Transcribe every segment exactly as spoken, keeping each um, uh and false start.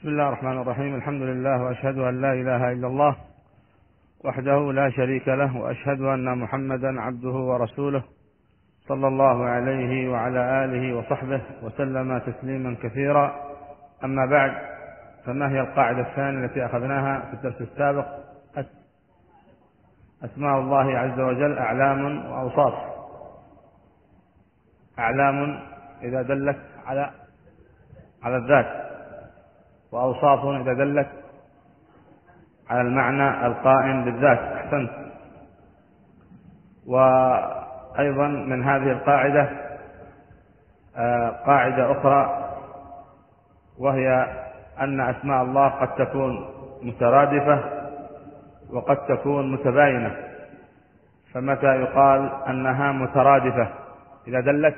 بسم الله الرحمن الرحيم. الحمد لله، وأشهد أن لا إله إلا الله وحده لا شريك له، وأشهد أن محمدا عبده ورسوله صلى الله عليه وعلى آله وصحبه وسلم تسليما كثيرا. أما بعد، فما هي القاعدة الثانية التي أخذناها في الدرس السابق؟ أسماء الله عز وجل أعلام وأوصاف. أعلام إذا دلت على على الذات، وأوصاف إذا دلت على المعنى القائم بالذات. أحسنت. وأيضا من هذه القاعدة قاعدة أخرى، وهي أن أسماء الله قد تكون مترادفة وقد تكون متباينة. فمتى يقال أنها مترادفة؟ إذا دلت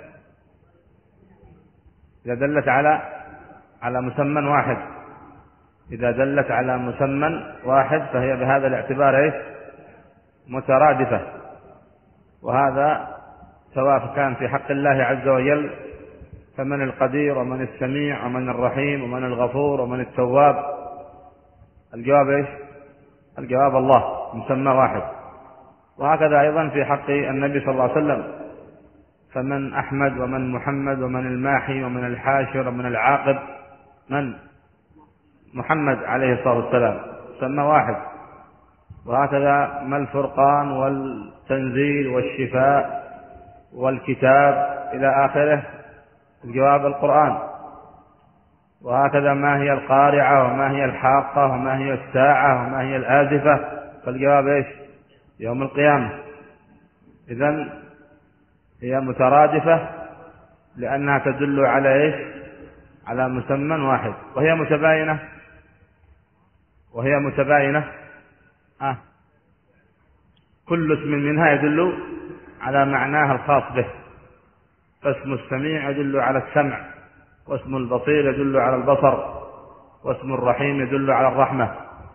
إذا دلت على على مسمى واحد إذا دلت على مسمى واحد فهي بهذا الاعتبار إيش؟ مترادفة. وهذا سواء كان في حق الله عز وجل، فمن القدير ومن السميع ومن الرحيم ومن الغفور ومن التواب. الجواب إيش؟ الجواب الله، مسمى واحد. وهكذا أيضا في حق النبي صلى الله عليه وسلم، فمن أحمد ومن محمد ومن الماحي ومن الحاشر ومن العاقب. من؟ محمد عليه الصلاة والسلام، مسمى واحد. وهكذا ما الفرقان والتنزيل والشفاء والكتاب إلى آخره؟ الجواب القرآن. وهكذا ما هي القارعة وما هي الحاقة وما هي الساعة وما هي الآزفة؟ فالجواب إيش؟ يوم القيامة. إذن هي مترادفة لأنها تدل على إيش؟ على مسمى واحد. وهي متباينة وهي متباينة آه. كل اسم منها يدل على معناه الخاص به. فاسم السميع يدل على السمع، واسم البصير يدل على البصر، واسم الرحيم يدل على الرحمة.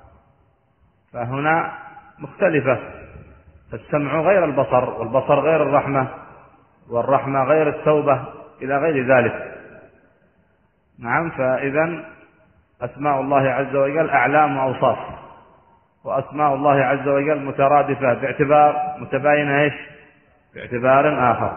فهنا مختلفة، السمع غير البصر، والبصر غير الرحمة، والرحمة غير التوبة، إلى غير ذلك. نعم. فإذا أسماء الله عز وجل أعلام وأوصاف، وأسماء الله عز وجل مترادفة باعتبار متباينة إيش؟ باعتبار آخر.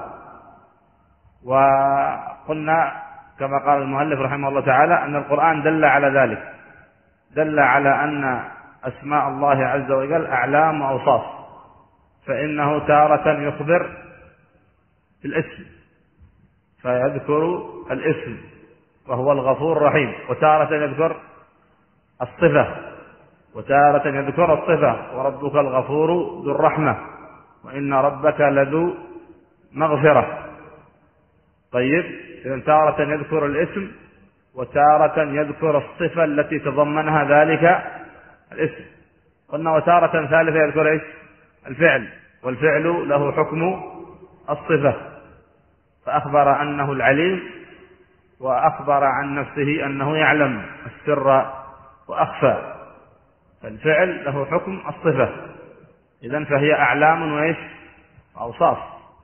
وقلنا كما قال المؤلف رحمه الله تعالى أن القرآن دل على ذلك، دل على أن أسماء الله عز وجل أعلام وأوصاف. فإنه تارة يخبر بالاسم فيذكر الاسم وهو الغفور الرحيم، وتارة يذكر الصفة وتارة يذكر الصفة، وربك الغفور ذو الرحمة وإن ربك لذو مغفرة. طيب، إذن تارة يذكر الاسم وتارة يذكر الصفة التي تضمنها ذلك الاسم. قلنا وتارة ثالثة يذكر إيش؟ الفعل، والفعل له حكم الصفة. فأخبر أنه العليم، وأخبر عن نفسه أنه يعلم السر وأخفى. فالفعل له حكم الصفة. إذن فهي أعلام وإيش؟ أوصاف.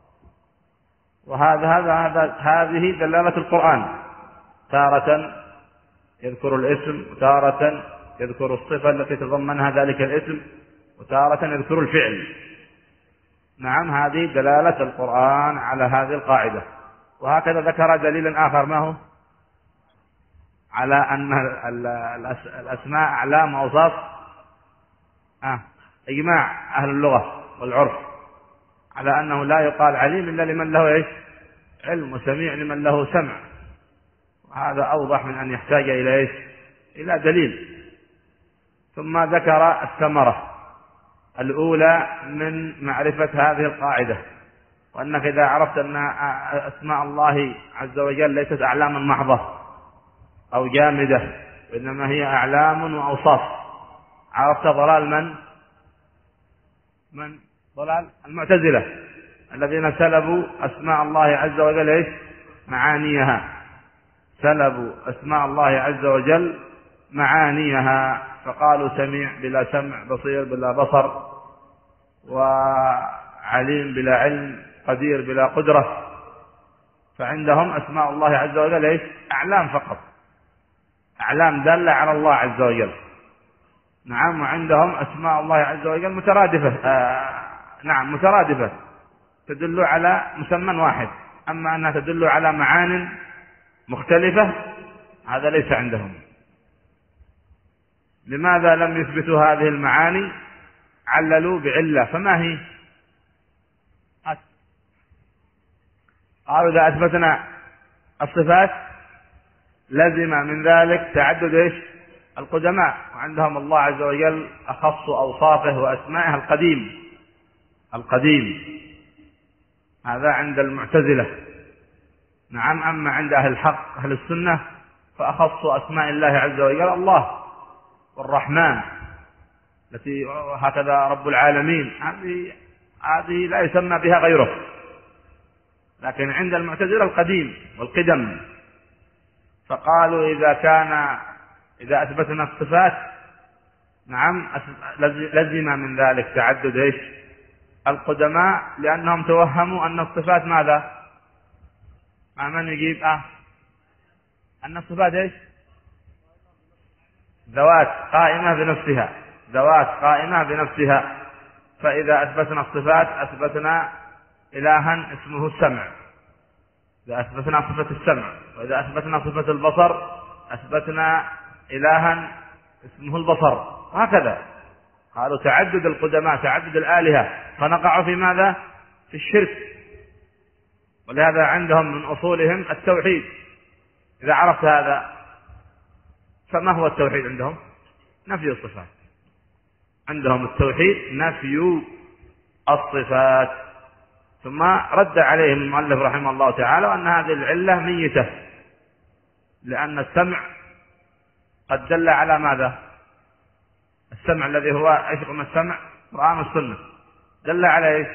وهذا هذا هذا هذه دلالة القرآن، تارة يذكر الاسم، وتارة يذكر الصفة التي تضمنها ذلك الاسم، وتارة يذكر الفعل. نعم، هذه دلالة القرآن على هذه القاعدة. وهكذا ذكر دليل آخر، ما هو؟ على أن الأسماء أعلام وأوصاف. آه. إجماع أهل اللغة والعرف على أنه لا يقال عليم إلا لمن له إيش؟ علم، وسميع لمن له سمع. وهذا أوضح من أن يحتاج إلى إيش؟ إلى دليل. ثم ذكر الثمرة الأولى من معرفة هذه القاعدة، وأنك إذا عرفت أن أسماء الله عز وجل ليست أعلاما محضة أو جامدة، وإنما هي أعلام وأوصاف، عرفت ضلال من؟ من؟ ضلال المعتزلة الذين سلبوا أسماء الله عز وجل إيش؟ معانيها. سلبوا أسماء الله عز وجل معانيها، فقالوا سميع بلا سمع، بصير بلا بصر، وعليم بلا علم، قدير بلا قدرة. فعندهم أسماء الله عز وجل إيش؟ أعلام فقط. أعلام دالة على الله عز وجل. نعم. وعندهم أسماء الله عز وجل مترادفة، آه نعم مترادفة تدل على مسمى واحد، أما أنها تدل على معان مختلفة هذا ليس عندهم. لماذا لم يثبتوا هذه المعاني؟ عللوا بعلة، فما هي؟ قالوا إذا أثبتنا الصفات لزم من ذلك تعدد إيش؟ القدماء، وعندهم الله عز وجل أخص أوصافه وأسمائه القديم القديم هذا عند المعتزلة. نعم. أما عند أهل الحق أهل السنة فأخص أسماء الله عز وجل الله والرحمن التي هكذا رب العالمين، هذه هذه لا يسمى بها غيره. لكن عند المعتزلة القديم والقدم، فقالوا إذا كان إذا أثبتنا الصفات نعم لزم من ذلك تعدد إيش؟ القدماء، لأنهم توهموا أن الصفات ماذا؟ مع من يجيب أه أن الصفات إيش؟ ذوات قائمة بنفسها، ذوات قائمة بنفسها. فإذا أثبتنا الصفات أثبتنا إلها اسمه السمع، إذا أثبتنا صفة السمع، وإذا أثبتنا صفة البصر أثبتنا إلها اسمه البصر، وهكذا. قالوا تعدد القدماء تعدد الآلهة، فنقع في ماذا؟ في الشرك. ولهذا عندهم من أصولهم التوحيد. إذا عرفت هذا فما هو التوحيد عندهم؟ نفي الصفات. عندهم التوحيد نفي الصفات. ثم رد عليهم المؤلف رحمه الله تعالى أن هذه العلة ميتة، لأن السمع قد دل على ماذا؟ السمع الذي هو ايش؟ قلنا السمع القرآن والسنة دل على ايش؟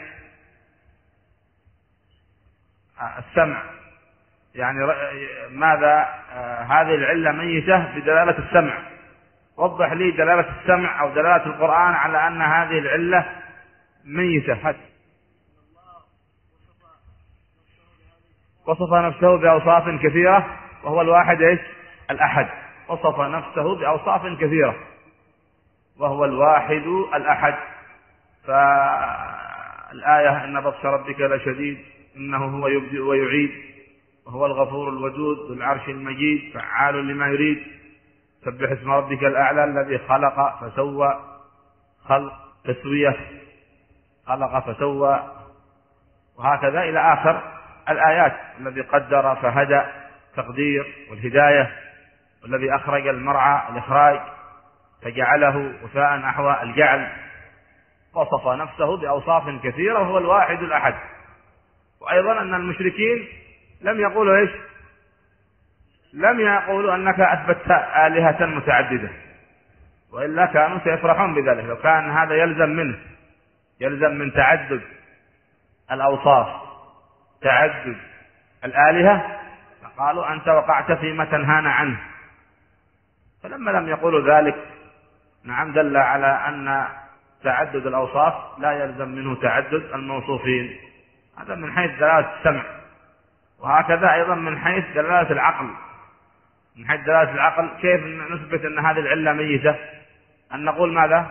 السمع يعني ماذا؟ آه هذه العلة ميتة بدلالة السمع. وضح لي دلالة السمع أو دلالة القرآن على أن هذه العلة ميتة. هات. وصف نفسه بأوصاف كثيرة وهو الواحد ايش؟ الأحد. وصف نفسه بأوصاف كثيرة وهو الواحد الأحد. فالآية إن بطش ربك لشديد إنه هو يبدئ ويعيد وهو الغفور الودود ذو العرش المجيد فعال لما يريد سبح اسم ربك الأعلى الذي خلق فسوى خلق تسوية خلق فسوى، وهكذا إلى آخر الآيات. الذي قدر فهدى تقدير والهداية، والذي أخرج المرعى الإخراج فجعله وفاء نحو الجعل. وصف نفسه بأوصاف كثيرة وهو الواحد الأحد. وأيضا أن المشركين لم يقولوا إيش؟ لم يقولوا أنك أثبتت آلهة متعددة، وإلا كانوا سيفرحون بذلك. لو كان هذا يلزم منه يلزم من تعدد الأوصاف تعدد الآلهة فقالوا أنت وقعت فيما تنهانا عنه. فلما لم يقولوا ذلك نعم دل على أن تعدد الأوصاف لا يلزم منه تعدد الموصوفين. هذا من حيث دلالة السمع. وهكذا أيضا من حيث دلالة العقل. من حيث دلالة العقل كيف نثبت أن هذه العلة ميتة؟ أن نقول ماذا؟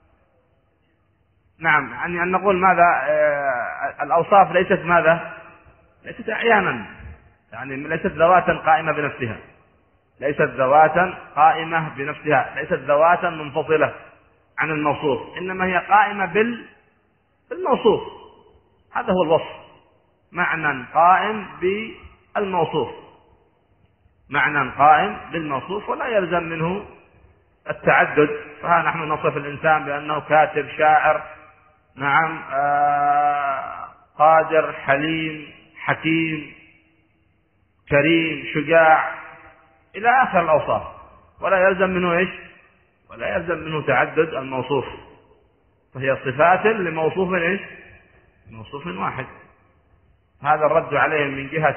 نعم يعني أن نقول ماذا؟ آه الأوصاف ليست ماذا؟ ليست أعيانا، يعني ليست ذواتا قائمة بنفسها، ليست ذواتا قائمة بنفسها، ليست ذواتا منفصلة عن الموصوف، إنما هي قائمة بالموصوف. هذا هو الوصف، معنى قائم بالموصوف، معنى قائم بالموصوف ولا يلزم منه التعدد. فها نحن نصف الإنسان بأنه كاتب شاعر نعم آه قادر حليم حكيم كريم شجاع إلى آخر الأوصاف، ولا يلزم منه إيش؟ ولا يلزم منه تعدد الموصوف. فهي صفات لموصوف إيش؟ موصوف واحد. هذا الرد عليهم من جهة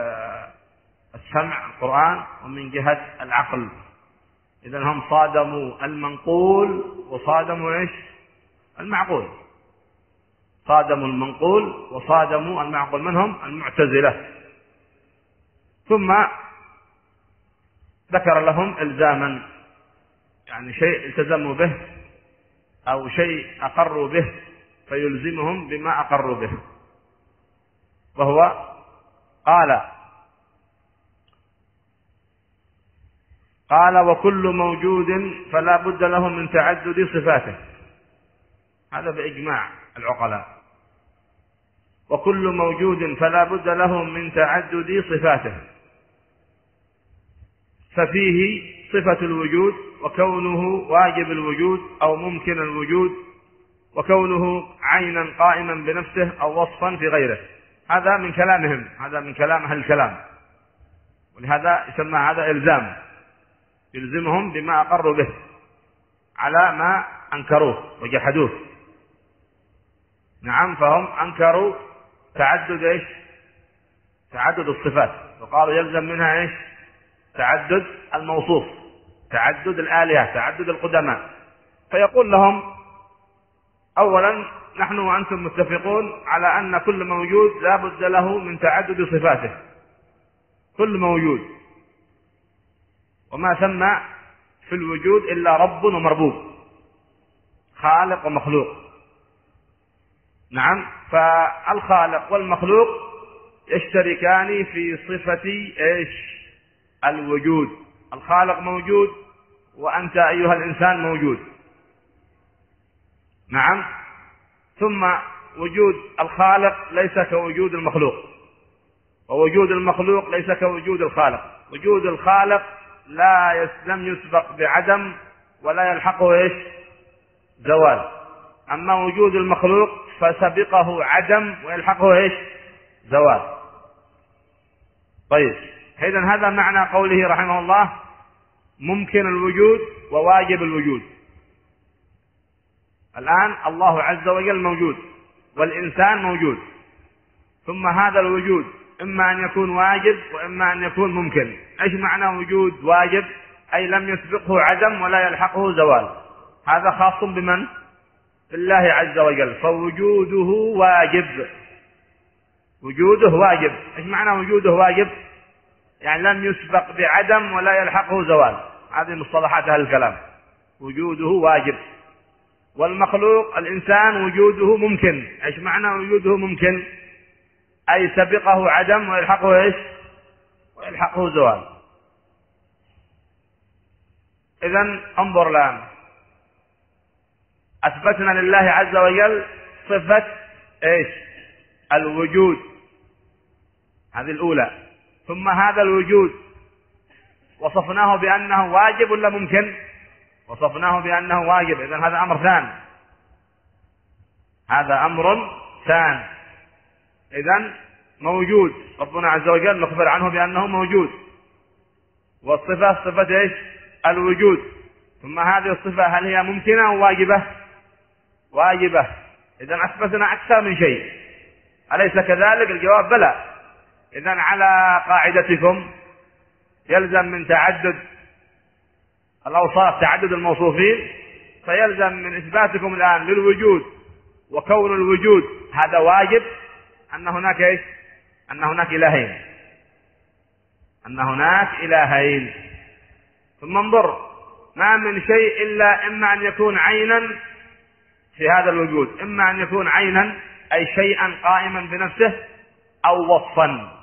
السمع القرآن ومن جهة العقل. إذن هم صادموا المنقول وصادموا إيش؟ المعقول. صادموا المنقول وصادموا المعقول. من هم؟ المعتزلة. ثم ذكر لهم إلزاما، يعني شيء التزموا به أو شيء أقروا به فيلزمهم بما أقروا به، وهو قال قال وكل موجود فلا بد له من تعدد صفاته، هذا بإجماع العقلاء، وكل موجود فلا بد له من تعدد صفاته، ففيه صفة الوجود وكونه واجب الوجود أو ممكن الوجود، وكونه عينا قائما بنفسه أو وصفا في غيره. هذا من كلامهم، هذا من كلام أهل الكلام، ولهذا يسمى هذا إلزام، يلزمهم بما أقروا به على ما أنكروه وجحدوه. نعم، فهم أنكروا تعدد إيش؟ تعدد الصفات، وقالوا يلزم منها إيش؟ تعدد الموصوف، تعدد الآلهة، تعدد القدماء. فيقول لهم أولا نحن وأنتم متفقون على أن كل موجود لا بد له من تعدد صفاته، كل موجود، وما ثم في الوجود إلا رب ومربوب، خالق ومخلوق. نعم، فالخالق والمخلوق يشتركان في صفة إيش؟ الوجود. الخالق موجود وأنت أيها الإنسان موجود. نعم، ثم وجود الخالق ليس كوجود المخلوق، ووجود المخلوق ليس كوجود الخالق. وجود الخالق لا لم يسبق بعدم ولا يلحقه إيش؟ زوال. أما وجود المخلوق فسبقه عدم ويلحقه إيش؟ زوال. طيب، إذن هذا معنى قوله رحمه الله ممكن الوجود وواجب الوجود. الآن الله عز وجل موجود والإنسان موجود، ثم هذا الوجود إما أن يكون واجب وإما أن يكون ممكن. إيش معنى وجود واجب؟ أي لم يسبقه عدم ولا يلحقه زوال. هذا خاص بمن؟ بالله عز وجل، فوجوده واجب، وجوده واجب. إيش معنى وجوده واجب؟ يعني لم يسبق بعدم ولا يلحقه زوال. هذه مصطلحات أهل الكلام، وجوده واجب. والمخلوق الإنسان وجوده ممكن. إيش معنى وجوده ممكن؟ أي سبقه عدم ويلحقه إيش؟ ويلحقه زوال. إذن انظر الآن، أثبتنا لله عز وجل صفة إيش؟ الوجود، هذه الأولى. ثم هذا الوجود وصفناه بأنه واجب ولا ممكن؟ وصفناه بأنه واجب. إذن هذا أمر ثاني، هذا أمر ثاني. إذن موجود، ربنا عز وجل نخبر عنه بأنه موجود، والصفة صفة إيش؟ الوجود. ثم هذه الصفة هل هي ممكنة أو واجبة؟ واجبة. إذن أثبتنا أكثر من شيء، أليس كذلك؟ الجواب بلى. إذن على قاعدتكم يلزم من تعدد الأوصاف تعدد الموصوفين، فيلزم من إثباتكم الآن للوجود وكون الوجود هذا واجب أن هناك إيش؟ أن هناك إلهين، أن هناك إلهين. ثم انظر، ما من شيء إلا إما أن يكون عينا في هذا الوجود، إما أن يكون عينا أي شيئا قائما بنفسه أو وصفا.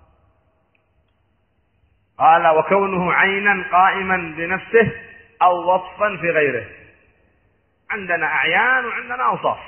قال وكونه عينا قائما بنفسه أو وصفا في غيره. عندنا أعيان وعندنا أوصاف،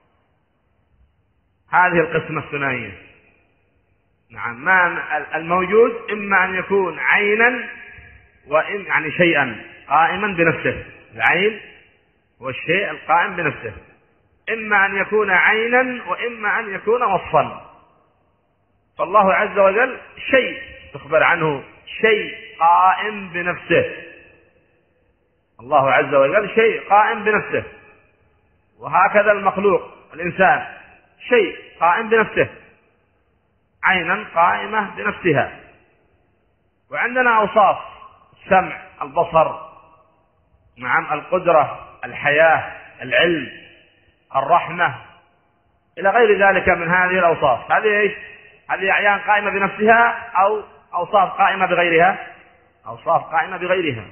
هذه القسمة الثنائية. نعم، ما الموجود إما أن يكون عينا وإن يعني شيئا قائما بنفسه، العين هو الشيء القائم بنفسه، إما أن يكون عينا وإما أن يكون وصفا. فالله عز وجل شيء تخبر عنه، شيء قائم بنفسه. الله عز وجل شيء قائم بنفسه، وهكذا المخلوق الإنسان شيء قائم بنفسه، عينا قائمة بنفسها. وعندنا أوصاف: السمع، البصر، نعم، القدرة، الحياة، العلم، الرحمة، إلى غير ذلك من هذه الأوصاف. هذه إيش؟ هذه أعيان قائمة بنفسها أو أوصاف قائمة بغيرها؟ أوصاف قائمة بغيرها،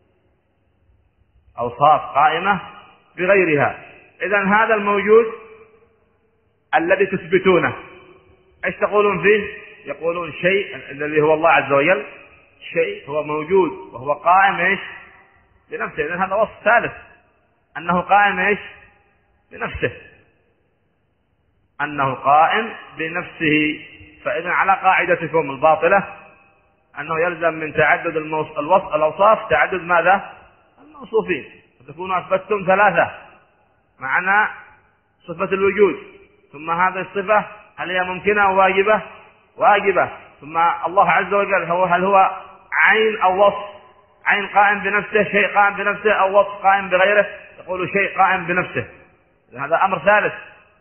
أوصاف قائمة بغيرها. إذن هذا الموجود الذي تثبتونه ايش تقولون فيه؟ يقولون شيء الذي هو الله عز وجل، شيء هو موجود وهو قائم ايش بنفسه. إذن هذا وصف ثالث، أنه قائم ايش بنفسه، أنه قائم بنفسه. فإذن على قاعدتكم الباطلة أنه يلزم من تعدد الموص... الوصف الأوصاف تعدد ماذا؟ الموصوفين، فتكونوا أثبتتم ثلاثة معنى صفة الوجود، ثم هذه الصفة هل هي ممكنة أو واجبة؟ واجبة. ثم الله عز وجل هو هل هو عين أو وصف؟ عين قائم بنفسه، شيء قائم بنفسه، أو وصف قائم بغيره؟ يقول شيء قائم بنفسه. هذا أمر ثالث.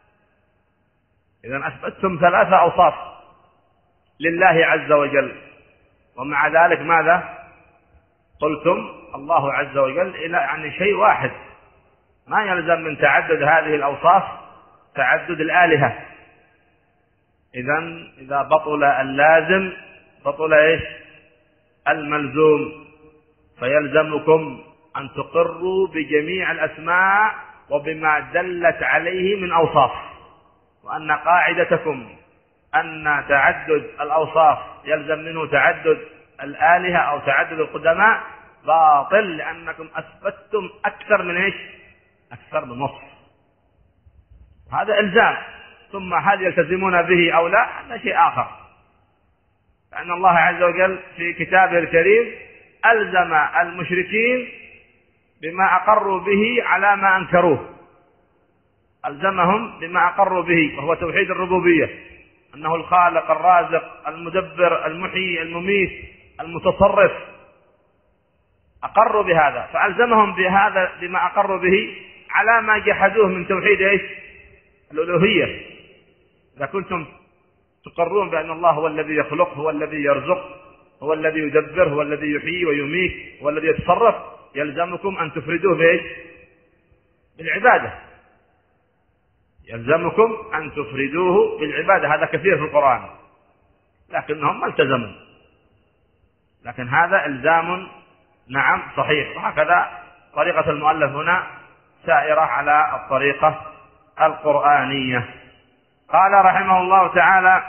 إذن أثبتتم ثلاثة أوصاف لله عز وجل، ومع ذلك ماذا قلتم؟ الله عز وجل إلى يعني شيء واحد، ما يلزم من تعدد هذه الأوصاف تعدد الآلهة. إذن إذا بطل اللازم بطل إيش الملزوم، فيلزمكم أن تقروا بجميع الأسماء وبما دلت عليه من أوصاف، وأن قاعدتكم أن تعدد الأوصاف يلزم منه تعدد الآلهة أو تعدد القدماء باطل، لأنكم أثبتتم أكثر من إيش أكثر من وصف. هذا إلزام، ثم هل يلتزمون به أو لا هذا شيء آخر، لأن الله عز وجل في كتابه الكريم ألزم المشركين بما أقروا به على ما أنكروه، ألزمهم بما أقروا به وهو توحيد الربوبية، أنه الخالق الرازق المدبر المحيي المميت المتصرف، أقروا بهذا، فألزمهم بهذا بما أقروا به على ما جحدوه من توحيد إيش الألوهية. إذا كنتم تقرون بأن الله هو الذي يخلق، هو الذي يرزق، هو الذي يدبر، هو الذي يحيي ويميت، هو الذي يتصرف، يلزمكم أن تفردوه بإيش بالعبادة، يلزمكم أن تفردوه بالعبادة. هذا كثير في القرآن لكنهم ما التزموا، لكن هذا إلزام نعم صحيح. وهكذا طريقة المؤلف هنا سائرة على الطريقة القرآنية. قال رحمه الله تعالى: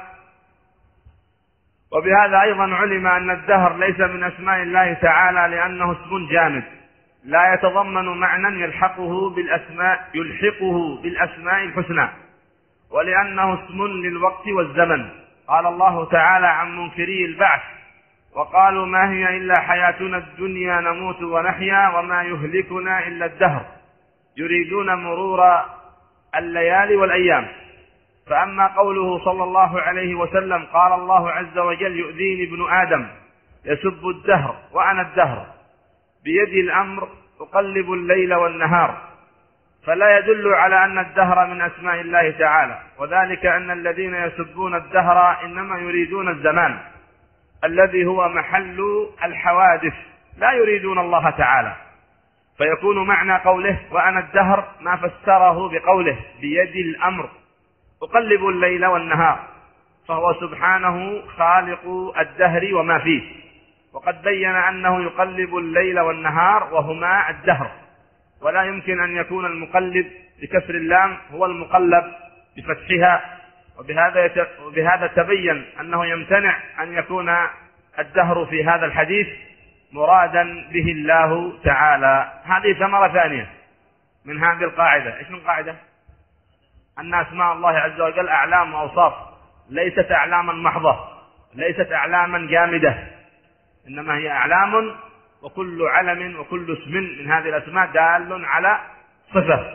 وبهذا أيضا علم أن الدهر ليس من أسماء الله تعالى، لأنه اسم جامد لا يتضمن معنى يلحقه بالأسماء يلحقه بالأسماء الحسنى، ولأنه اسم للوقت والزمن. قال الله تعالى عن منكري البعث: وقالوا ما هي إلا حياتنا الدنيا نموت ونحيا وما يهلكنا إلا الدهر، يريدون مرور الليالي والأيام. فأما قوله صلى الله عليه وسلم: قال الله عز وجل: يؤذيني ابن آدم يسب الدهر وأنا الدهر، بيدي الأمر أقلب الليل والنهار، فلا يدل على أن الدهر من أسماء الله تعالى، وذلك أن الذين يسبون الدهر إنما يريدون الزمان الذي هو محل الحوادث، لا يريدون الله تعالى. فيكون معنى قوله وأنا الدهر ما فسره بقوله بيدي الأمر أقلب الليل والنهار، فهو سبحانه خالق الدهر وما فيه، وقد بين أنه يقلب الليل والنهار وهما الدهر، ولا يمكن أن يكون المقلب بكسر اللام هو المقلب بفتحها، وبهذا وبهذا تبين أنه يمتنع أن يكون الدهر في هذا الحديث مرادا به الله تعالى. هذه ثمرة ثانية من هذه القاعدة. إيش من قاعدة؟ أن أسماء الله عز وجل أعلام وأوصاف، ليست أعلاما محضة، ليست أعلاما جامدة، إنما هي أعلام، وكل علم وكل اسم من هذه الأسماء دال على صفة.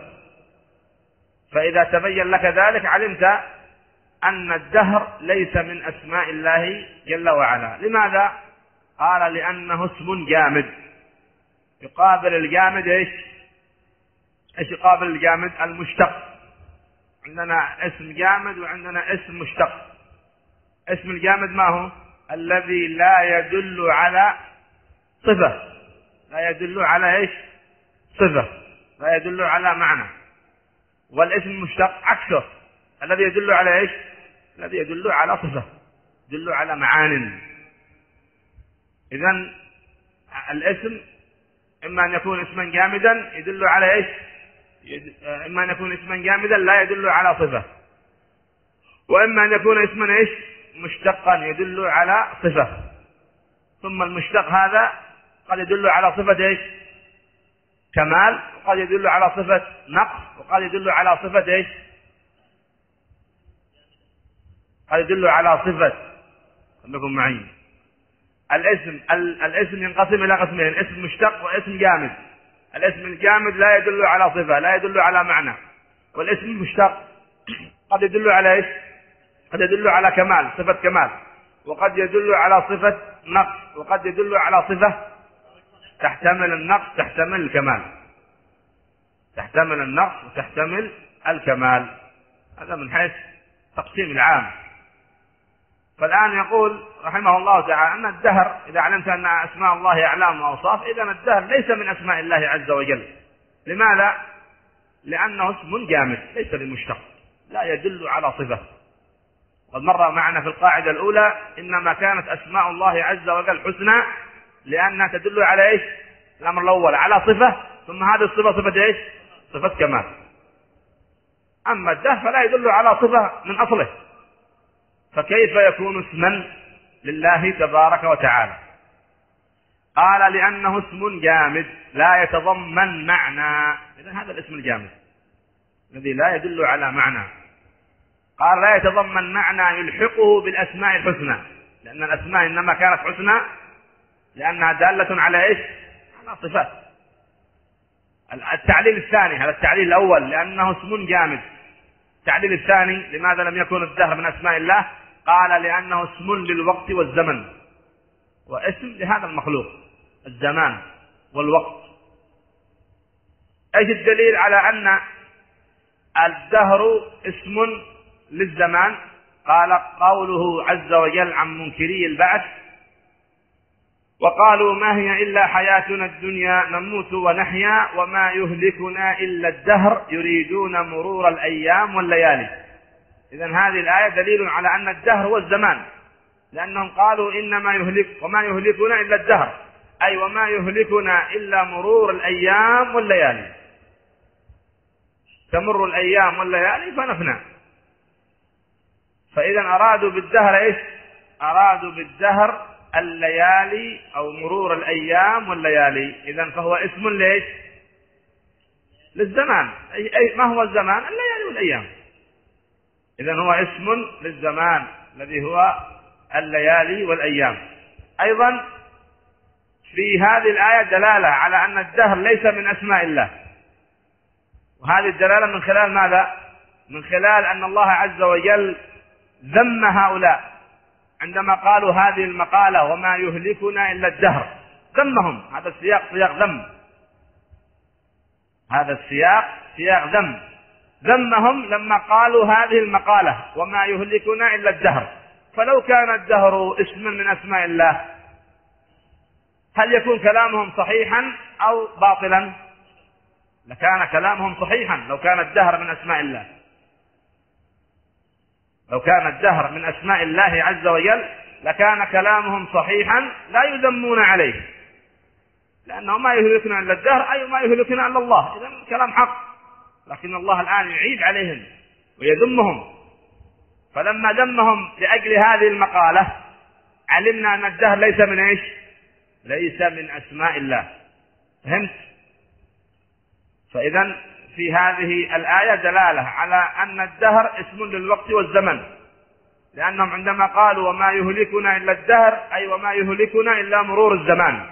فإذا تبين لك ذلك علمت أن الدهر ليس من أسماء الله جل وعلا. لماذا؟ قال لأنه اسم جامد. يقابل الجامد إيش؟ إيش يقابل الجامد؟ المشتق. عندنا اسم جامد وعندنا اسم مشتق. اسم الجامد ما هو؟ الذي لا يدل على صفة، لا يدل على إيش؟ صفة، لا يدل على معنى. والاسم المشتق عكسه، الذي يدل على إيش؟ الذي يدل على صفة، يدل على معان. إذن الاسم إما أن يكون اسما جامدا يدل على إيش؟ إما أن يكون اسما جامدا لا يدل على صفة، وإما أن يكون اسما إيش؟ مشتقا يدل على صفة. ثم المشتق هذا قد يدل على صفة إيش؟ كمال، وقد يدل على صفة نقص، وقد يدل على صفة إيش؟ قد يدل على صفة. خليكم معي. الاسم الاسم ينقسم إلى قسمين: اسم مشتق واسم جامد. الاسم الجامد لا يدل على صفة، لا يدل على معنى. والاسم المشتق قد يدل على إيش؟ قد يدل على كمال، صفة كمال، وقد يدل على صفة نقص، وقد يدل على صفة تحتمل النقص تحتمل الكمال، تحتمل النقص وتحتمل الكمال. هذا من حيث تقسيم العام. فالآن يقول رحمه الله تعالى أن الدهر، إذا علمت أن أسماء الله أعلام وأوصاف، إذن الدهر ليس من أسماء الله عز وجل. لماذا؟ لأنه اسم جامد ليس بمشتق، لا يدل على صفة. قد مر معنا في القاعدة الأولى إنما كانت أسماء الله عز وجل حسنى لأنها تدل على إيش؟ الأمر الأول على صفة، ثم هذه الصفة صفة إيش؟ صفة كمال. أما الدهر فلا يدل على صفة من أصله، فكيف يكون اسما لله تبارك وتعالى؟ قال: لأنه اسم جامد لا يتضمن معنى. إذن هذا الاسم الجامد الذي لا يدل على معنى. قال: لا يتضمن معنى يلحقه بالأسماء الحسنى، لأن الأسماء إنما كانت حسنى لأنها دالة على إيش؟ على صفات. التعليل الثاني، هذا التعليل الأول لأنه اسم جامد. التعليل الثاني: لماذا لم يكن الدهر من أسماء الله؟ قال: لأنه اسم للوقت والزمن، واسم لهذا المخلوق الزمان والوقت. ايش الدليل على أن الدهر اسم للزمان؟ قال: قوله عز وجل عن منكري البعث: وقالوا ما هي إلا حياتنا الدنيا نموت ونحيا وما يهلكنا إلا الدهر يريدون مرور الأيام والليالي. إذن هذه الآية دليل على أن الدهر هو الزمان، لأنهم قالوا إنما يهلك وما يهلكنا إلا الدهر، أي وما يهلكنا إلا مرور الأيام والليالي. تمر الأيام والليالي فنفنى. فإذا أرادوا بالدهر إيش؟ أرادوا بالدهر الليالي أو مرور الأيام والليالي. إذن فهو اسم ليش؟ للزمان. أي, أي ما هو الزمان؟ الليالي والأيام. إذن هو اسم للزمان الذي هو الليالي والأيام. أيضا في هذه الآية دلالة على أن الدهر ليس من أسماء الله، وهذه الدلالة من خلال ماذا؟ من خلال أن الله عز وجل ذم هؤلاء عندما قالوا هذه المقالة وما يهلكنا إلا الدهر، ذمهم. هذا السياق سياق ذم، هذا السياق سياق ذم. ذمهم لما قالوا هذه المقالة وما يهلكنا إلا الدهر. فلو كان الدهر اسم من أسماء الله هل يكون كلامهم صحيحا أو باطلا؟ لكان كلامهم صحيحا لو كان الدهر من أسماء الله. لو كان الدهر من أسماء الله عز وجل لكان كلامهم صحيحا لا يذمون عليه، لأنه ما يهلكنا إلا الدهر أي ما يهلكنا إلا الله. إذن كلام حق، لكن الله الآن يعيب عليهم ويذمهم. فلما ذمهم لأجل هذه المقالة علمنا أن الدهر ليس من إيش؟ ليس من أسماء الله. فهمت؟ فإذا في هذه الآية دلالة على أن الدهر اسم للوقت والزمن، لأنهم عندما قالوا وما يهلكنا إلا الدهر أي وما يهلكنا إلا مرور الزمان.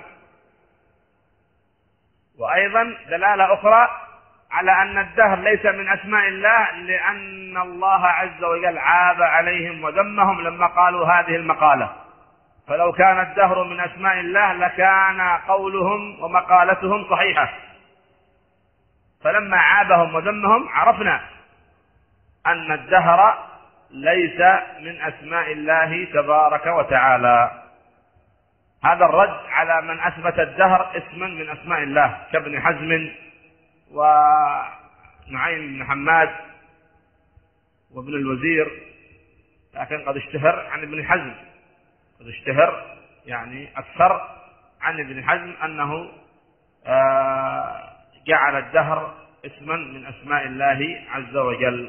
وأيضا دلالة أخرى على أن الدهر ليس من أسماء الله، لأن الله عز وجل عاب عليهم وذمهم لما قالوا هذه المقالة. فلو كان الدهر من أسماء الله لكان قولهم ومقالتهم صحيحة. فلما عابهم وذمهم عرفنا أن الدهر ليس من أسماء الله تبارك وتعالى. هذا الرد على من أثبت الدهر اسما من أسماء الله كابن حزم ونعيم بن حماد وابن الوزير، لكن قد اشتهر عن ابن حزم، قد اشتهر يعني أكثر عن ابن حزم أنه جعل الدهر اسما من أسماء الله عز وجل.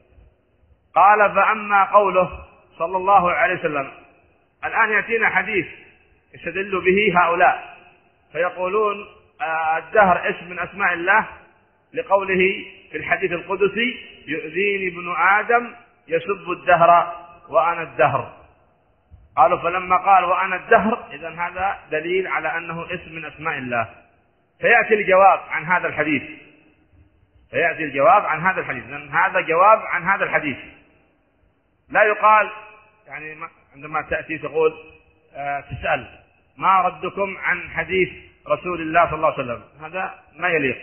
قال: فأما قوله صلى الله عليه وسلم، الآن يأتينا حديث يستدل به هؤلاء فيقولون الدهر اسم من أسماء الله لقوله في الحديث القدسي: يؤذيني ابن آدم يسب الدهر وأنا الدهر. قالوا: فلما قال وأنا الدهر إذن هذا دليل على أنه اسم من أسماء الله. فيأتي الجواب عن هذا الحديث فيأتي الجواب عن هذا الحديث لأن هذا جواب عن هذا الحديث. لا يقال يعني عندما تأتي تقول آه تسأل ما ردكم عن حديث رسول الله صلى الله عليه وسلم، هذا ما يليق.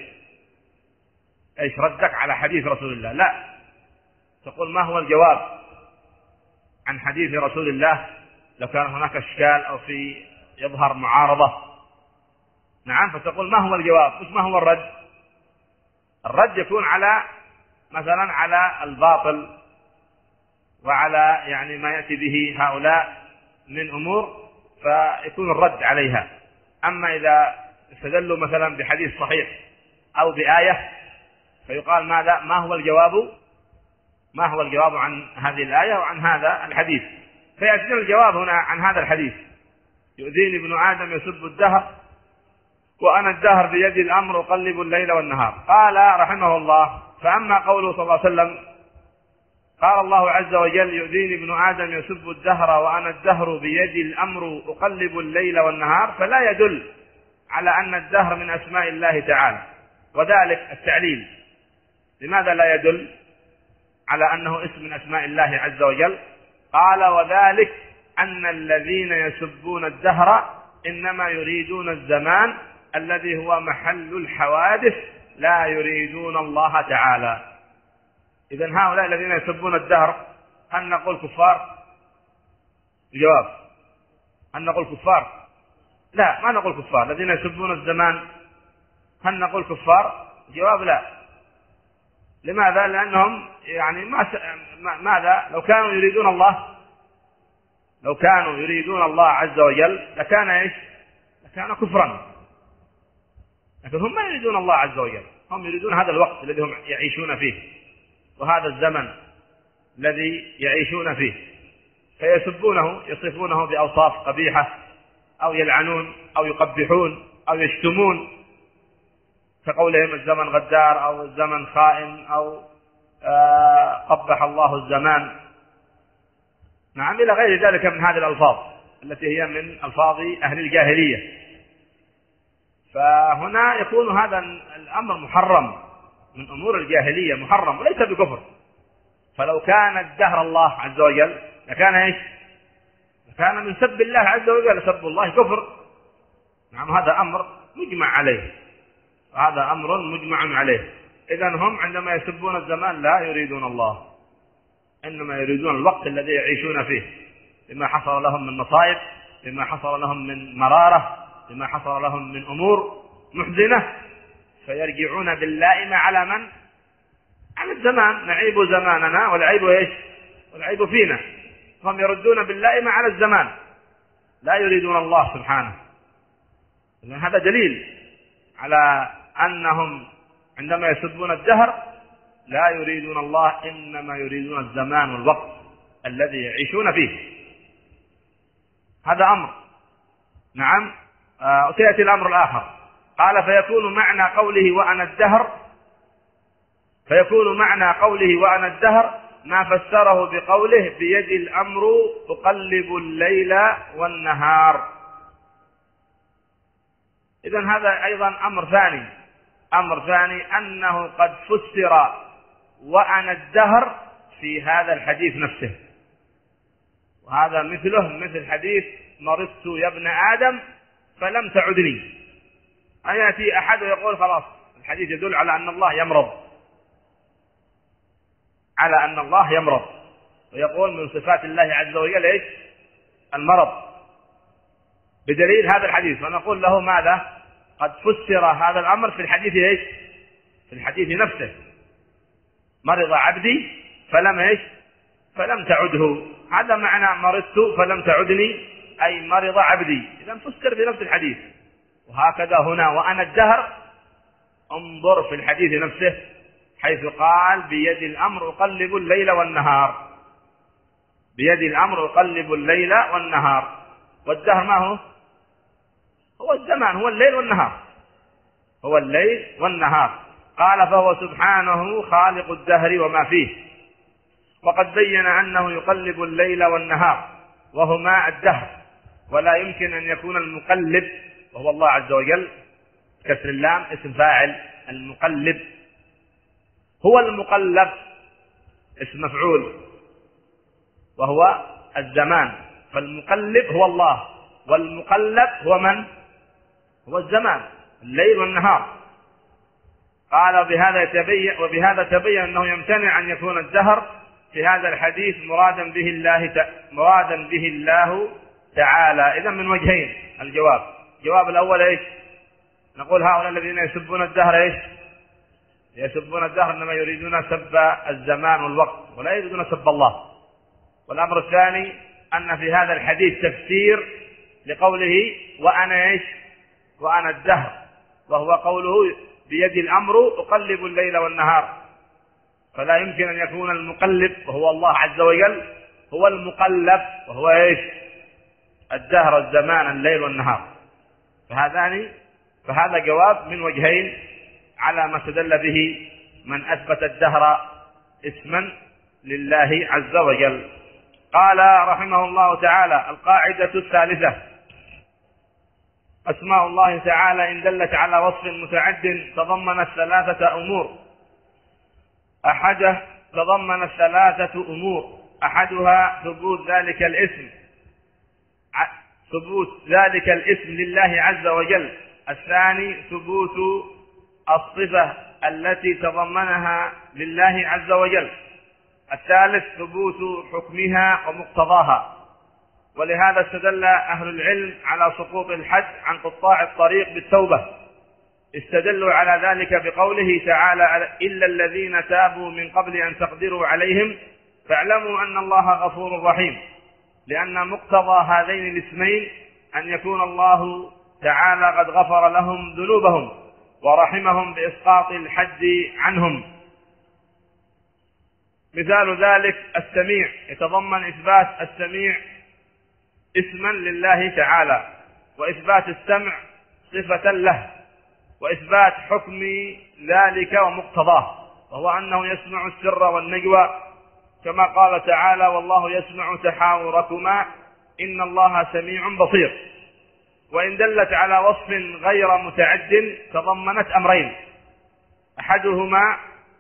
ايش ردك على حديث رسول الله؟ لا، تقول ما هو الجواب عن حديث رسول الله لو كان هناك اشكال او في يظهر معارضة. نعم، فتقول ما هو الجواب مش ما هو الرد. الرد يكون على مثلا على الباطل وعلى يعني ما يأتي به هؤلاء من أمور فيكون الرد عليها. أما إذا استدلوا مثلا بحديث صحيح أو بآية فيقال ماذا؟ ما هو الجواب ما هو الجواب عن هذه الآية وعن هذا الحديث. فيأتينا الجواب هنا عن هذا الحديث: يؤذيني ابن آدم يسب الدهر وأنا الدهر بيدي الأمر أقلب الليل والنهار. قال رحمه الله: فأما قوله صلى الله عليه وسلم قال الله عز وجل: يؤذيني ابن آدم يسب الدهر وأنا الدهر بيدي الأمر أقلب الليل والنهار، فلا يدل على أن الدهر من أسماء الله تعالى. وذلك التعليل. لماذا لا يدل على أنه اسم من أسماء الله عز وجل؟ قال: وذلك أن الذين يسبون الدهر إنما يريدون الزمان الذي هو محل الحوادث، لا يريدون الله تعالى. إذن هؤلاء الذين يسبون الدهر هل نقول كفار؟ الجواب: هل نقول كفار؟ لا، ما نقول كفار. الذين يسبون الزمان هل نقول كفار؟ الجواب: لا. لماذا؟ لأنهم يعني ما س... ماذا؟ لو كانوا يريدون الله لو كانوا يريدون الله عز وجل لكان ايش؟ لكان كفرا. لكن هم ما يريدون الله عز وجل، هم يريدون هذا الوقت الذي هم يعيشون فيه وهذا الزمن الذي يعيشون فيه، فيسبونه يصفونه بأوصاف قبيحة أو يلعنون أو يقبحون أو يشتمون، كقولهم الزمن غدار أو الزمن خائن أو آه قبح الله الزمان. نعم، إلى غير ذلك من هذه الألفاظ التي هي من ألفاظ أهل الجاهلية. فهنا يكون هذا الأمر محرم من أمور الجاهلية، محرم وليس بكفر. فلو كان الدهر الله عز وجل لكان إيش؟ لكان من سب الله عز وجل سب الله كفر. نعم، هذا أمر مجمع عليه وهذا أمر مجمع عليه. إذن هم عندما يسبون الزمان لا يريدون الله، إنما يريدون الوقت الذي يعيشون فيه، بما حصل لهم من مصائب، بما حصل لهم من مرارة، بما حصل لهم من أمور محزنة، فيرجعون باللائمة على من؟ على الزمان. نعيب زماننا والعيب إيش؟ والعيب فينا. هم يردون باللائمة على الزمان، لا يريدون الله سبحانه. إذن هذا دليل على أنهم عندما يسبون الدهر لا يريدون الله، إنما يريدون الزمان والوقت الذي يعيشون فيه. هذا أمر. نعم. آه سيأتي الأمر الآخر. قال: فيكون معنى قوله وأنا الدهر فيكون معنى قوله وأنا الدهر ما فسره بقوله بيد الأمر أقلب الليل والنهار. إذن هذا أيضا أمر ثاني أمر ثاني أنه قد فسر وأنا الدهر في هذا الحديث نفسه، وهذا مثله مثل حديث مرضت يا ابن آدم فلم تعدني. أن يأتي أحد ويقول خلاص الحديث يدل على أن الله يمرض على أن الله يمرض ويقول من صفات الله عز وجل إيش؟ المرض، بدليل هذا الحديث. ونقول له ماذا؟ قد فسر هذا الأمر في الحديث إيش؟ في الحديث نفسه. مرض عبدي فلم إيش؟ فلم تعده. هذا معنى مرضت فلم تعدني، أي مرض عبدي. إذا فسر في نفس الحديث. وهكذا هنا وأنا الدهر. انظر في الحديث نفسه حيث قال بيد الأمر أقلب الليل والنهار، بيد الأمر أقلب الليل والنهار. والدهر ما هو؟ هو الزمان، هو الليل والنهار، هو الليل والنهار. قال فهو سبحانه خالق الدهر وما فيه، وقد بين أنه يقلب الليل والنهار وهما الدهر، ولا يمكن أن يكون المقلب وهو الله عز وجل كسر اللام اسم فاعل، المقلب هو المقلب اسم مفعول وهو الزمان، فالمقلب هو الله والمقلب هو من؟ هو الزمان، الليل والنهار. قال بهذا يتبين وبهذا تبين أنه يمتنع أن يكون الدهر في هذا الحديث مرادا به الله مرادا به الله تعالى. إذا من وجهين الجواب. الجواب الأول إيش؟ نقول هؤلاء الذين يسبون الدهر إيش؟ يسبون الدهر إنما يريدون سب الزمان والوقت ولا يريدون سب الله. والأمر الثاني أن في هذا الحديث تفسير لقوله وأنا إيش؟ وأنا الدهر، وهو قوله بيد الأمر أقلب الليل والنهار، فلا يمكن أن يكون المقلب وهو الله عز وجل هو المقلب وهو إيش؟ الدهر، الزمان، الليل والنهار. فهذان فهذا جواب من وجهين على ما استدل به من أثبت الدهر اسما لله عز وجل. قال رحمه الله تعالى: القاعدة الثالثة: أسماء الله تعالى إن دلت على وصف متعد تضمنت ثلاثة أمور أحده تضمنت ثلاثة أمور أحدها ثبوت ذلك الاسم ثبوت ذلك الاسم لله عز وجل، الثاني ثبوت الصفة التي تضمنها لله عز وجل، الثالث ثبوت حكمها ومقتضاها. ولهذا استدل أهل العلم على سقوط الحد عن قطاع الطريق بالتوبة، استدلوا على ذلك بقوله تعالى: إلا الذين تابوا من قبل أن تقدروا عليهم فاعلموا أن الله غفور رحيم، لأن مقتضى هذين الاسمين أن يكون الله تعالى قد غفر لهم ذنوبهم ورحمهم بإسقاط الحد عنهم. مثال ذلك السميع، يتضمن إثبات السميع اسما لله تعالى، وإثبات السمع صفة له، وإثبات حكم ذلك ومقتضاه، وهو أنه يسمع السر والنجوى، كما قال تعالى: والله يسمع تحاوركما إن الله سميع بصير. وإن دلت على وصف غير متعد تضمنت أمرين، أحدهما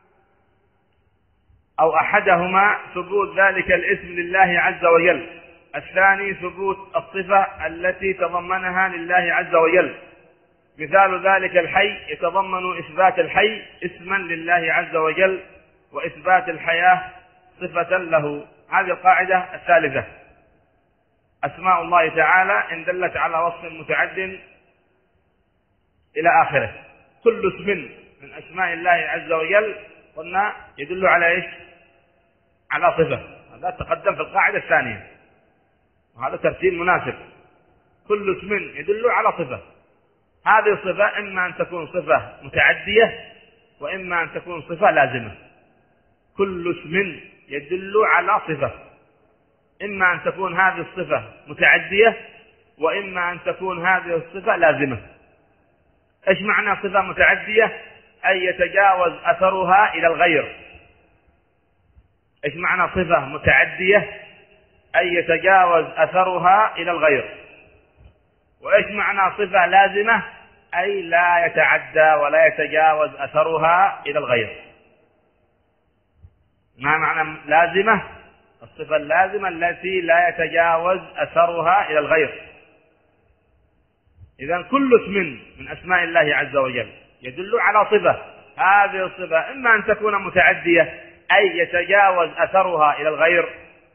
أو أحدهما ثبوت ذلك الاسم لله عز وجل، الثاني ثبوت الصفة التي تضمنها لله عز وجل. مثال ذلك الحي، يتضمن إثبات الحي اسما لله عز وجل وإثبات الحياة صفة له. هذه القاعدة الثالثة: أسماء الله تعالى إن دلت على وصف متعد إلى آخره. كل اسم من أسماء الله عز وجل قلنا يدل على إيش؟ على صفة. هذا تقدم في القاعدة الثانية، وهذا ترتيب مناسب. كل اسم يدل على صفة، هذه الصفة إما أن تكون صفة متعدية وإما أن تكون صفة لازمة. كل اسم يدل على صفة، إما أن تكون هذه الصفة متعدية وإما أن تكون هذه الصفة لازمة. إيش معنى صفة متعدية؟ أي يتجاوز أثرها إلى الغير. إيش معنى صفة متعدية؟ أي يتجاوز أثرها إلى الغير. وإيش معنى صفة لازمة؟ أي لا يتعدى ولا يتجاوز أثرها إلى الغير. ما معنى لازمة؟ الصفة اللازمة التي لا يتجاوز أثرها إلى الغير. إذن كل اسم من أسماء الله عز وجل يدل على صفة، هذه الصفة إما أن تكون متعدية أي يتجاوز أثرها إلى الغير،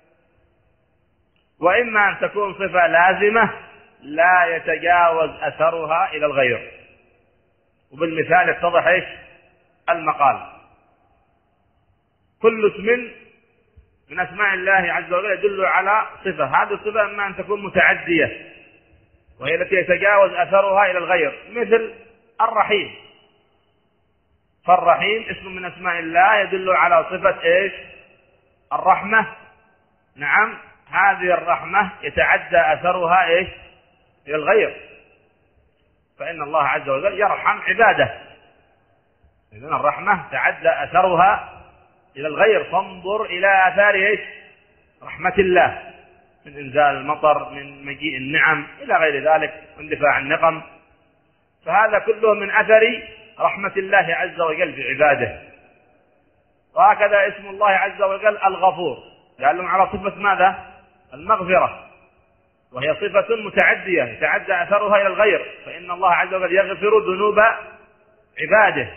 وإما أن تكون صفة لازمة لا يتجاوز أثرها إلى الغير. وبالمثال يتضح إيش المقال. كل اسم من أسماء الله عز وجل يدل على صفة، هذه الصفة إما أن تكون متعدية وهي التي يتجاوز أثرها إلى الغير، مثل الرحيم. فالرحيم اسم من أسماء الله يدل على صفة إيش؟ الرحمة. نعم، هذه الرحمة يتعدى أثرها إيش؟ إلى الغير، فإن الله عز وجل يرحم عباده. إذن الرحمة تعدى أثرها إلى الغير، فانظر إلى آثار إيش؟ رحمة الله، من إنزال المطر، من مجيء النعم، إلى غير ذلك، واندفاع النقم. فهذا كله من أثر رحمة الله عز وجل بعباده. وهكذا اسم الله عز وجل الغفور، دال على صفة ماذا؟ المغفرة، وهي صفة متعدية يتعدى أثرها إلى الغير، فإن الله عز وجل يغفر ذنوب عباده.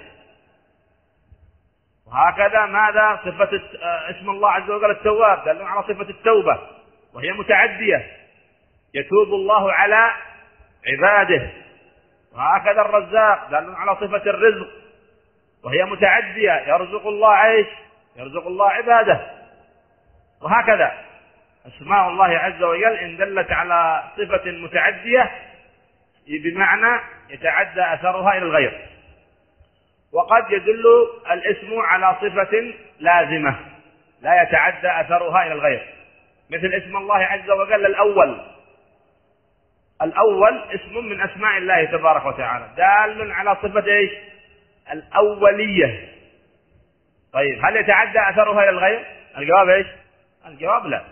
وهكذا ماذا؟ صفة اسم الله عز وجل التواب، دال على صفة التوبة، وهي متعدية يتوب الله على عباده. وهكذا الرزاق، دال على صفة الرزق، وهي متعدية يرزق الله عيش، يرزق الله عباده. وهكذا أسماء الله عز وجل إن دلت على صفة متعدية بمعنى يتعدى أثرها إلى الغير. وقد يدل الاسم على صفة لازمة لا يتعدى أثرها إلى الغير، مثل اسم الله عز وجل الأول. الأول اسم من أسماء الله تبارك وتعالى دال على صفة إيش؟ الأولية. طيب هل يتعدى أثرها إلى الغير؟ الجواب إيش؟ الجواب لا،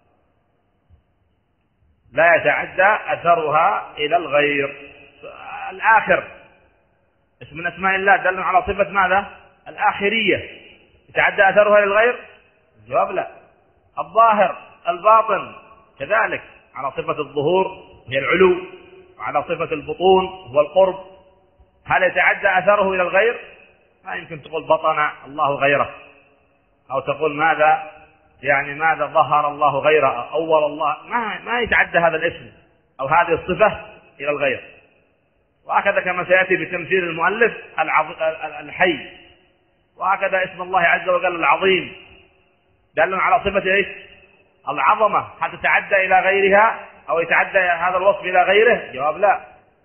لا يتعدى أثرها إلى الغير. الآخر اسم من أسماء الله دل على صفة ماذا؟ الآخرية، يتعدى أثرها إلى الغير؟ الجواب لا. الظاهر الباطن كذلك على صفة الظهور هي العلو، وعلى صفة البطون هو القرب، هل يتعدى أثره إلى الغير؟ ما يمكن تقول بطن الله غيره، أو تقول ماذا يعني ماذا ظهر الله غيره، أول الله، ما, ما يتعدى هذا الاسم أو هذه الصفة إلى الغير. وهكذا كما سيأتي بتمثيل المؤلف الحي. وهكذا اسم الله عز وجل العظيم دل على صفة إيش؟ العظمة، هل تتعدى إلى غيرها أو يتعدى هذا الوصف إلى غيره؟ جواب لا.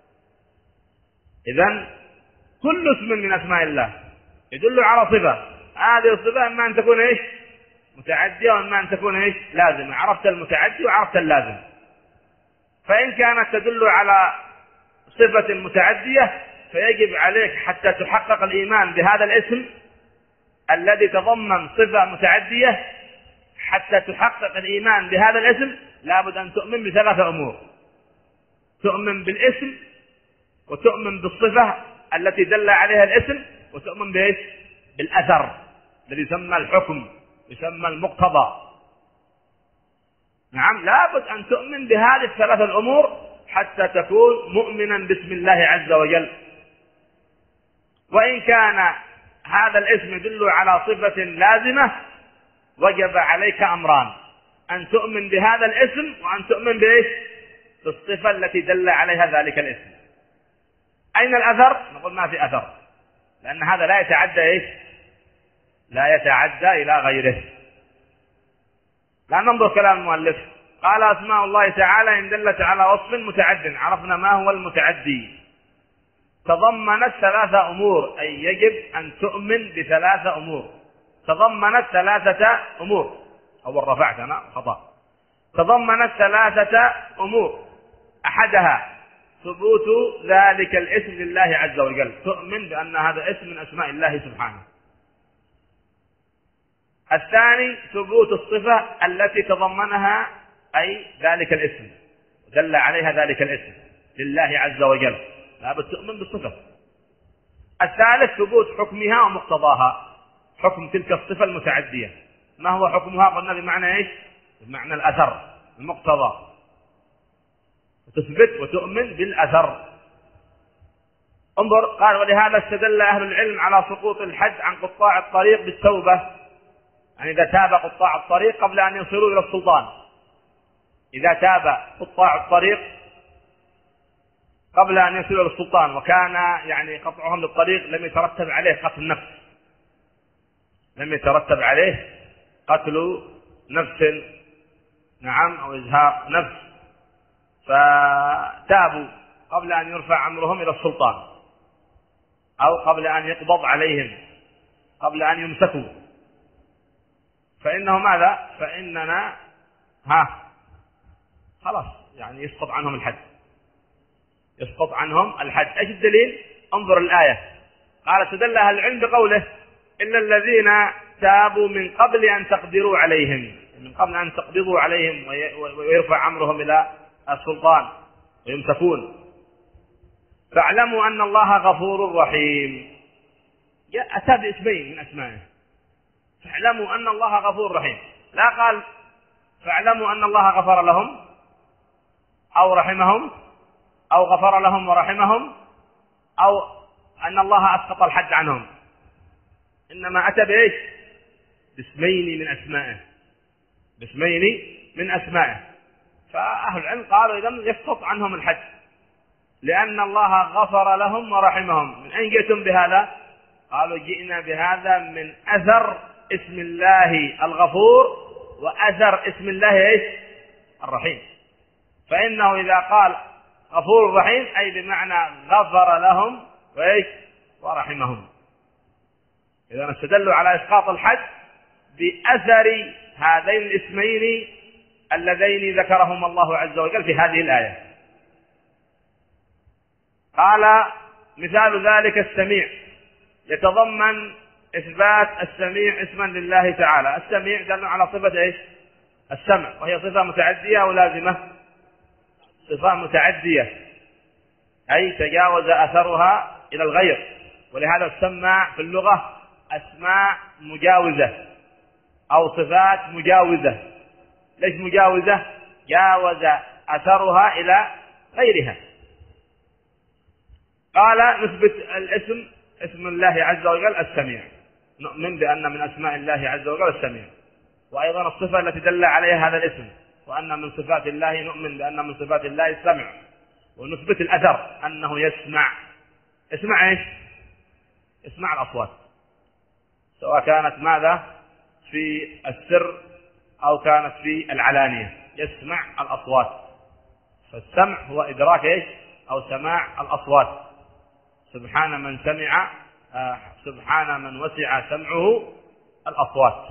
إذن كل اسم من أسماء الله يدل على صفة، هذه الصفة إما أن تكون إيش؟ متعدية، وإما أن تكون إيش؟ لازمة. عرفت المتعدي وعرفت اللازم. فإن كانت تدل على صفة متعدية فيجب عليك حتى تحقق الإيمان بهذا الاسم الذي تضمن صفة متعدية، حتى تحقق الإيمان بهذا الاسم لابد أن تؤمن بثلاثة أمور: تؤمن بالاسم، وتؤمن بالصفة التي دل عليها الاسم، وتؤمن بإيش؟ بالأثر الذي يسمى الحكم، يسمى المقتضى. نعم، لابد أن تؤمن بهذه الثلاثة الأمور حتى تكون مؤمنا باسم الله عز وجل. وإن كان هذا الاسم يدل على صفة لازمة وجب عليك أمران: أن تؤمن بهذا الاسم، وأن تؤمن بإيش؟ بالصفة التي دل عليها ذلك الاسم. أين الأثر؟ نقول ما في أثر، لأن هذا لا يتعدى إيش؟ لا يتعدى إلى غيره. لا ننظر كلام المؤلف، قال أسماء الله تعالى إن دلت على وصف متعد. عرفنا ما هو المتعدي، تضمنت ثلاثة أمور، أي يجب أن تؤمن بثلاثة أمور. تضمنت ثلاثة أمور، أول رفعت أنا خطأ، تضمنت ثلاثة أمور: أحدها ثبوت ذلك الاسم لله عز وجل، تؤمن بأن هذا اسم من أسماء الله سبحانه. الثاني ثبوت الصفة التي تضمنها أي ذلك الاسم، دل عليها ذلك الاسم لله عز وجل، لابد تؤمن بالصفة. الثالث ثبوت حكمها ومقتضاها، حكم تلك الصفة المتعدية. ما هو حكمها؟ قلنا بمعنى إيش؟ بمعنى الأثر، المقتضى. تثبت وتؤمن بالأثر. انظر، قال: ولهذا استدل أهل العلم على سقوط الحد عن قطاع الطريق بالتوبة، يعني إذا تاب قطاع الطريق قبل أن يصلوا إلى السلطان. إذا تاب قطاع الطريق قبل أن يصلوا إلى السلطان وكان يعني قطعهم للطريق لم يترتب عليه قتل نفس، لم يترتب عليه قتل نفس، نعم، أو إزهاق نفس، فتابوا قبل أن يرفع أمرهم إلى السلطان أو قبل أن يقبض عليهم، قبل أن يمسكوا، فإنه ماذا؟ فإننا ها خلاص يعني يسقط عنهم الحد، يسقط عنهم الحد. ايش الدليل؟ انظر الآية، قال استدل أهل العلم بقوله إلا الذين تابوا من قبل أن تقدروا عليهم، من قبل أن تقبضوا عليهم ويرفع أمرهم إلى السلطان ويمسكون. فاعلموا أن الله غفور رحيم، أتى باسمين من أسمائه، فاعلموا أن الله غفور رحيم، لا قال فاعلموا أن الله غفر لهم أو رحمهم أو غفر لهم ورحمهم أو أن الله أسقط الحد عنهم، إنما أتى بإيش؟ باسمين من أسمائه، باسمين من أسمائه. فأهل العلم قالوا إذن يسقط عنهم الحد لأن الله غفر لهم ورحمهم. من أين جئتم بهذا؟ قالوا جئنا بهذا من أثر اسم الله الغفور وأثر اسم الله إيش؟ الرحيم. فإنه إذا قال غفور رحيم أي بمعنى غفر لهم وإيش؟ ورحمهم. إذا استدلوا على إسقاط الحد بأثر هذين الاسمين اللذين ذكرهم الله عز وجل في هذه الآية. قال مثال ذلك السميع، يتضمن إثبات السميع اسما لله تعالى. السميع دل على صفة إيش؟ السمع، وهي صفة متعدية أو لازمة؟ صفة متعدية، أي تجاوز أثرها إلى الغير، ولهذا السماع في اللغة أسماء مجاوزة أو صفات مجاوزة. ليش مجاوزة؟ جاوز أثرها إلى غيرها. قال نثبت الاسم اسم الله عز وجل السميع، نؤمن بأن من أسماء الله عز وجل السميع، وأيضا الصفة التي دل عليها هذا الاسم، وأن من صفات الله نؤمن بأن من صفات الله السمع، ونثبت الأثر أنه يسمع. اسمع إيش؟ اسمع الأصوات، سواء كانت ماذا في السر أو كانت في العلانية، يسمع الأصوات. فالسمع هو إدراك إيش؟ أو سماع الأصوات. سبحان من سمع آه سبحان من وسع سمعه الأصوات.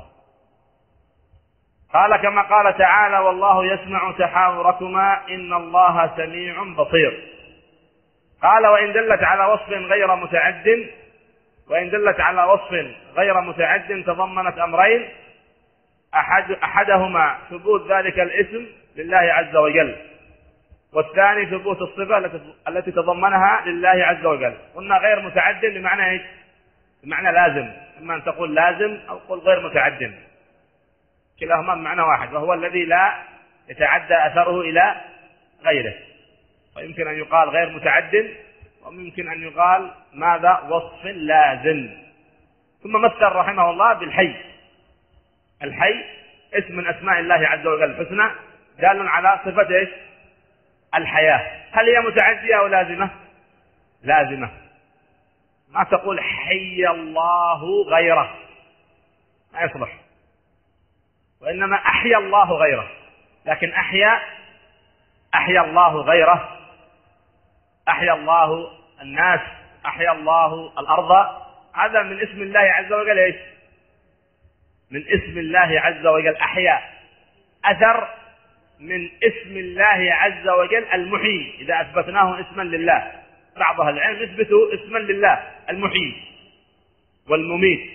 قال كما قال تعالى والله يسمع تحاوركما إن الله سميع بصير. قال وإن دلت على وصف غير متعد وإن دلت على وصف غير متعد تضمنت أمرين، أحد أحدهما ثبوت ذلك الاسم لله عز وجل، والثاني ثبوت الصفة التي تضمنها لله عز وجل. قلنا غير متعد بمعنى ايش؟ بمعنى لازم، اما ان تقول لازم او تقول غير متعد، كلاهما بمعنى واحد، وهو الذي لا يتعدى اثره الى غيره. فيمكن ان يقال غير متعد، وممكن ان يقال ماذا؟ وصف لازم. ثم مثل رحمه الله بالحي. الحي اسم من اسماء الله عز وجل الحسنى دال على صفة ايش؟ الحياة. هل هي متعدية أو لازمة؟ لازمة. ما تقول حي الله غيره، ما يصلح، وإنما أحيا الله غيره. لكن أحيا أحيا الله غيره، أحيا الله الناس، أحيا الله الأرض، هذا من اسم الله عز وجل إيش؟ من اسم الله عز وجل أحيا، أثر من اسم الله عز وجل المحيي. إذا أثبتناه اسما لله، بعض أهل العلم يثبتوا اسما لله المحيي والمميت.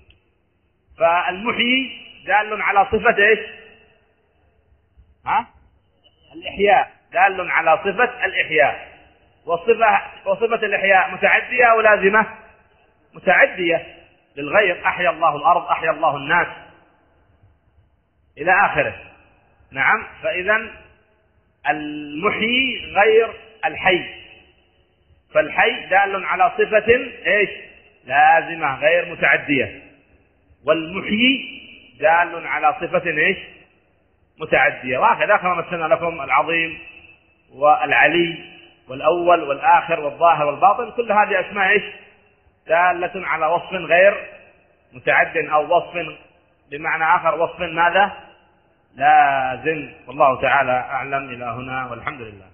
فالمحيي دال على صفة ايش؟ ها؟ الإحياء، دال على صفة الإحياء. والصفة وصفة الإحياء متعدية أو لازمة؟ متعدية للغير، أحيا الله الأرض، أحيا الله الناس إلى آخره. نعم. فإذا المحيي غير الحي، فالحي دال على صفة ايش؟ لازمة غير متعدية، والمحيي دال على صفة ايش؟ متعدية. وهكذا كما مثلنا لكم العظيم والعلي والأول والآخر والظاهر والباطن، كل هذه أسماء ايش؟ دالة على وصف غير متعد، أو وصف بمعنى آخر وصف ماذا؟ لازم. والله تعالى أعلم. إلى هنا والحمد لله.